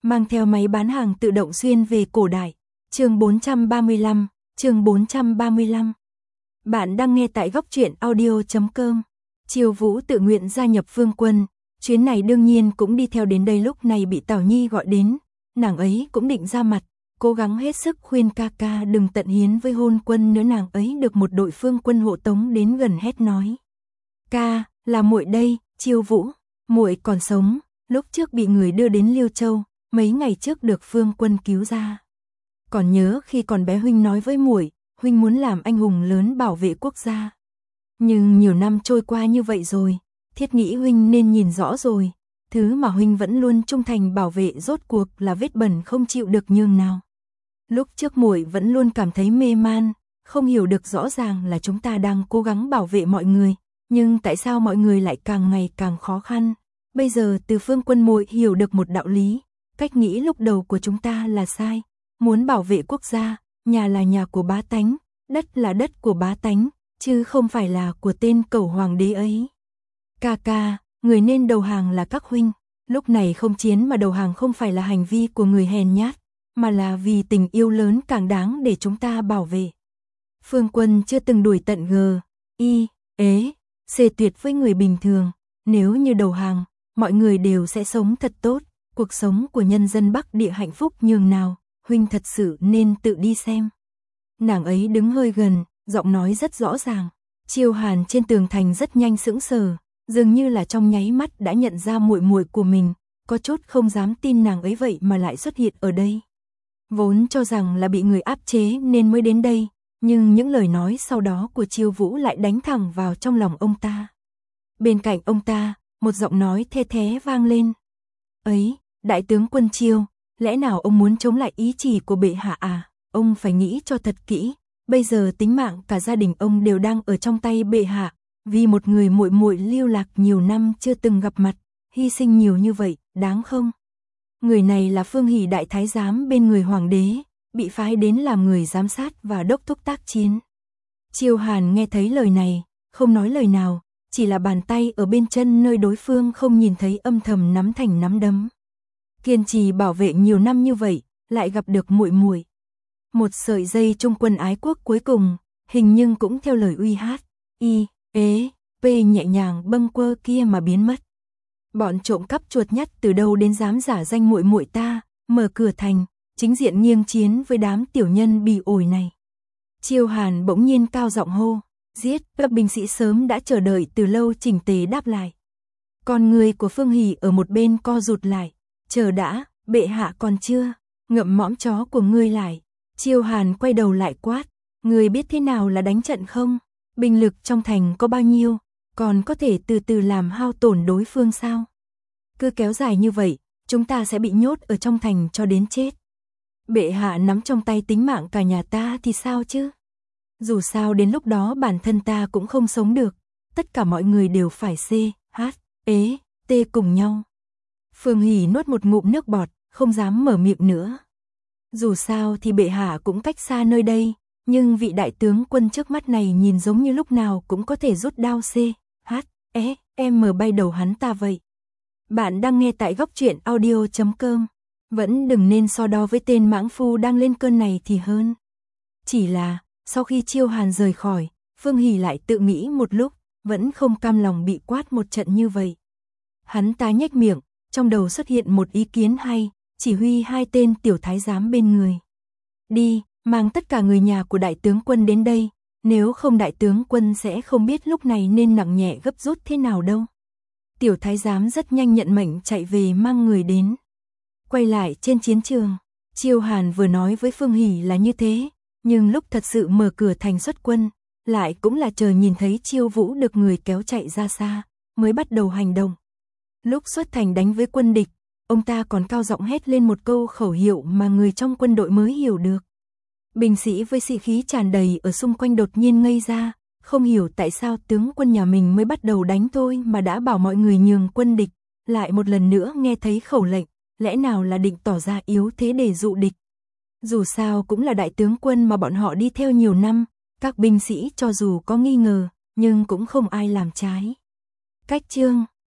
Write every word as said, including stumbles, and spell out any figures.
mang theo máy bán hàng tự động xuyên về cổ đại. Chương bốn trăm ba mươi lăm, chương bốn trăm ba mươi lăm. Bạn đang nghe tại góc truyện audio chấm com. Chiêu Vũ tự nguyện gia nhập Phương Quân, chuyến này đương nhiên cũng đi theo đến đây. Lúc này bị Tảo Nhi gọi đến, nàng ấy cũng định ra mặt, cố gắng hết sức khuyên ca ca đừng tận hiến với Hôn Quân nữa. Nàng ấy được một đội Phương Quân hộ tống đến gần, hét nói: "Ca, là muội đây." Chiêu Vũ, muội còn sống, lúc trước bị người đưa đến Liêu Châu, mấy ngày trước được Phương Quân cứu ra. Còn nhớ khi còn bé huynh nói với muội, huynh muốn làm anh hùng lớn bảo vệ quốc gia. Nhưng nhiều năm trôi qua như vậy rồi, thiết nghĩ huynh nên nhìn rõ rồi, thứ mà huynh vẫn luôn trung thành bảo vệ rốt cuộc là vết bẩn không chịu được nhường nào. Lúc trước muội vẫn luôn cảm thấy mê man, không hiểu được rõ ràng là chúng ta đang cố gắng bảo vệ mọi người, nhưng tại sao mọi người lại càng ngày càng khó khăn. Bây giờ từ Phương Quân muội hiểu được một đạo lý, cách nghĩ lúc đầu của chúng ta là sai. Muốn bảo vệ quốc gia, nhà là nhà của bá tánh, đất là đất của bá tánh, chứ không phải là của tên cẩu hoàng đế ấy. Ca ca, người nên đầu hàng là các huynh. Lúc này không chiến mà đầu hàng không phải là hành vi của người hèn nhát, mà là vì tình yêu lớn càng đáng để chúng ta bảo vệ. Phương Quân chưa từng đuổi tận G, I, ế, C tuyệt với người bình thường. Nếu như đầu hàng, mọi người đều sẽ sống thật tốt, cuộc sống của nhân dân Bắc Địa hạnh phúc nhường nào, huynh thật sự nên tự đi xem. Nàng ấy đứng hơi gần, giọng nói rất rõ ràng. Chiêu Hàn trên tường thành rất nhanh sững sờ, dường như là trong nháy mắt đã nhận ra muội muội của mình, có chút không dám tin nàng ấy vậy mà lại xuất hiện ở đây. Vốn cho rằng là bị người áp chế nên mới đến đây, nhưng những lời nói sau đó của Chiêu Vũ lại đánh thẳng vào trong lòng ông ta. Bên cạnh ông ta, một giọng nói the thé vang lên. "Ấy, đại tướng quân Chiêu, lẽ nào ông muốn chống lại ý chỉ của bệ hạ à? Ông phải nghĩ cho thật kỹ, bây giờ tính mạng cả gia đình ông đều đang ở trong tay bệ hạ, vì một người muội muội lưu lạc nhiều năm chưa từng gặp mặt, hy sinh nhiều như vậy, đáng không?" Người này là Phương Hỷ đại thái giám bên người hoàng đế, bị phái đến làm người giám sát và đốc thúc tác chiến. Chiêu Hàn nghe thấy lời này, không nói lời nào, chỉ là bàn tay ở bên chân nơi đối phương không nhìn thấy âm thầm nắm thành nắm đấm. Kiên trì bảo vệ nhiều năm như vậy, lại gặp được muội muội. Một sợi dây trung quân ái quốc cuối cùng, hình nhưng cũng theo lời uy hát, I, ế, P nhẹ nhàng bâng quơ kia mà biến mất. Bọn trộm cắp chuột nhắt từ đâu đến dám giả danh muội muội ta, mở cửa thành, chính diện nghiêng chiến với đám tiểu nhân bỉ ổi này. Chiêu Hàn bỗng nhiên cao giọng hô, giết. Các binh sĩ sớm đã chờ đợi từ lâu chỉnh tề đáp lại. Con người của Phương Hỷ ở một bên co rụt lại, chờ đã, bệ hạ còn chưa, ngậm mõm chó của ngươi lại. Chiêu Hàn quay đầu lại quát, ngươi biết thế nào là đánh trận không? Binh lực trong thành có bao nhiêu, còn có thể từ từ làm hao tổn đối phương sao? Cứ kéo dài như vậy, chúng ta sẽ bị nhốt ở trong thành cho đến chết. Bệ hạ nắm trong tay tính mạng cả nhà ta thì sao chứ? Dù sao đến lúc đó bản thân ta cũng không sống được, tất cả mọi người đều phải C, H, ế, T cùng nhau. Phương Hỷ nuốt một ngụm nước bọt, không dám mở miệng nữa. Dù sao thì bệ hạ cũng cách xa nơi đây, nhưng vị đại tướng quân trước mắt này nhìn giống như lúc nào cũng có thể rút đao C, H, E, M bay đầu hắn ta vậy. Bạn đang nghe tại góc truyện audio chấm com. Vẫn đừng nên so đo với tên mãng phu đang lên cơn này thì hơn. Chỉ là, sau khi Chiêu Hàn rời khỏi, Phương Hỷ lại tự nghĩ một lúc, vẫn không cam lòng bị quát một trận như vậy. Hắn ta nhếch miệng, trong đầu xuất hiện một ý kiến hay, chỉ huy hai tên tiểu thái giám bên người. Đi, mang tất cả người nhà của đại tướng quân đến đây, nếu không đại tướng quân sẽ không biết lúc này nên nặng nhẹ gấp rút thế nào đâu. Tiểu thái giám rất nhanh nhận mệnh chạy về mang người đến. Quay lại trên chiến trường, Chiêu Hàn vừa nói với Phương Hỷ là như thế, nhưng lúc thật sự mở cửa thành xuất quân, lại cũng là chờ nhìn thấy Chiêu Vũ được người kéo chạy ra xa, mới bắt đầu hành động. Lúc xuất thành đánh với quân địch, ông ta còn cao giọng hét lên một câu khẩu hiệu mà người trong quân đội mới hiểu được. Binh sĩ với sĩ khí tràn đầy ở xung quanh đột nhiên ngây ra, không hiểu tại sao tướng quân nhà mình mới bắt đầu đánh thôi mà đã bảo mọi người nhường quân địch, lại một lần nữa nghe thấy khẩu lệnh, lẽ nào là định tỏ ra yếu thế để dụ địch. Dù sao cũng là đại tướng quân mà bọn họ đi theo nhiều năm, các binh sĩ cho dù có nghi ngờ, nhưng cũng không ai làm trái. Cách chương